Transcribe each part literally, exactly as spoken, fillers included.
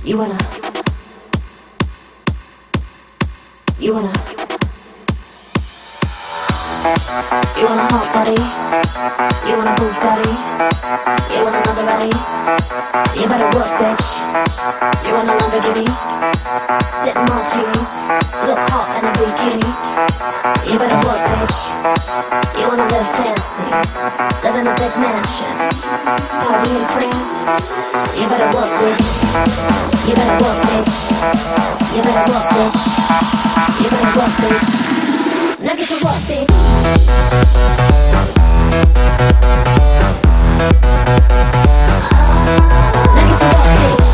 You wanna, you wanna, you want a hot body, you want a Bugatti, you want a Maserati, you better work, bitch. You want a Lamborghini, sip martinis, look hot in a bikini. You better work, bitch. You wanna live fancy, live in a big mansion, party in France. You better work, bitch. You better work, bitch. You better work, bitch. You better work, bitch. Now get to work, bitch. Now get to work, bitch.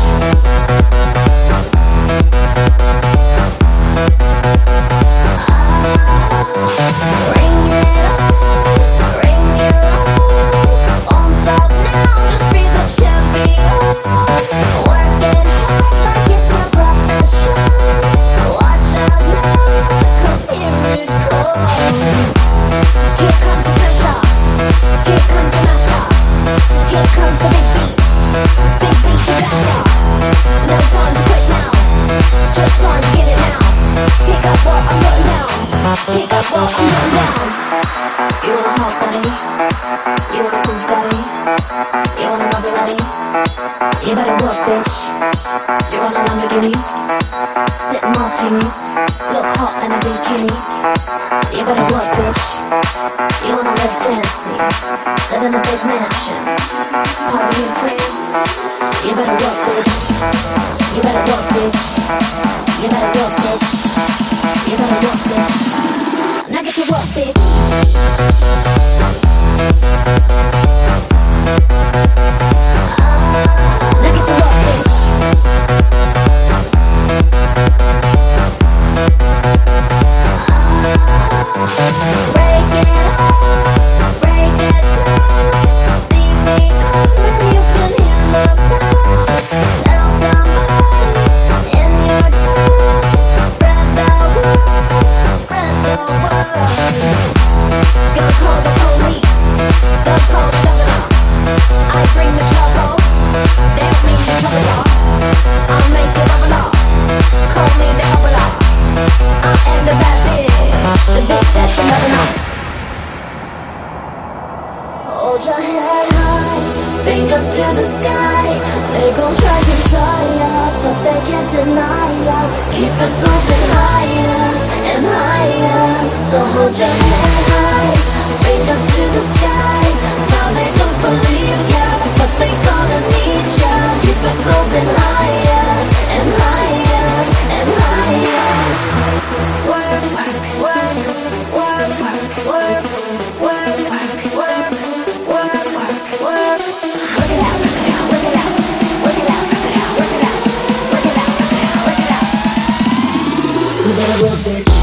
Ring it on, ring it on. Won't stop now, just be the champion. Work it hard like it's your profession. Watch out now, 'cause here it comes. Here comes the pressure, here comes the master, here comes the big beat, big beat to blast off. No time to quit now, just time to get it now. Pick up what I'm putting down, pick up what I'm putting down. You want a hot body, you want a Bugatti, you want a Maserati. You better work, bitch. You want a Lamborghini, sip martinis, look hot in a bikini. You better work, bitch. You wanna live fancy, live in a big mansion, party in France. You better work, bitch. You better work, bitch. You better work, bitch. You better work, bitch. Now get to work, bitch. Now get to work, bitch. Break it up, break it down. See me coming, you can hear my sound. Tell somebody in your town. Spread the word, spread the word. Go call the police, go call the governor. I bring the trouble, they'll bring the trouble. I'll make it up a law, call me the hopper. I am the bad bitch, the bitch that you never know. Hold your head high, fingers to the sky. They gon' try to try ya, but they can't deny ya. Keep it moving higher and higher. So hold your head high, fingers to the sky. Now they don't believe ya, but they gonna need ya. Keep it moving higher and higher and higher. Work, work, work, work, work, work, work, work, work, work, work, work. Work it out, work it out, work it out, work it out, work it out, work it out, work it out, work it out, work it out. You better work, bitch.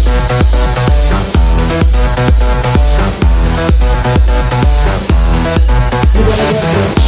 You better work, bitch.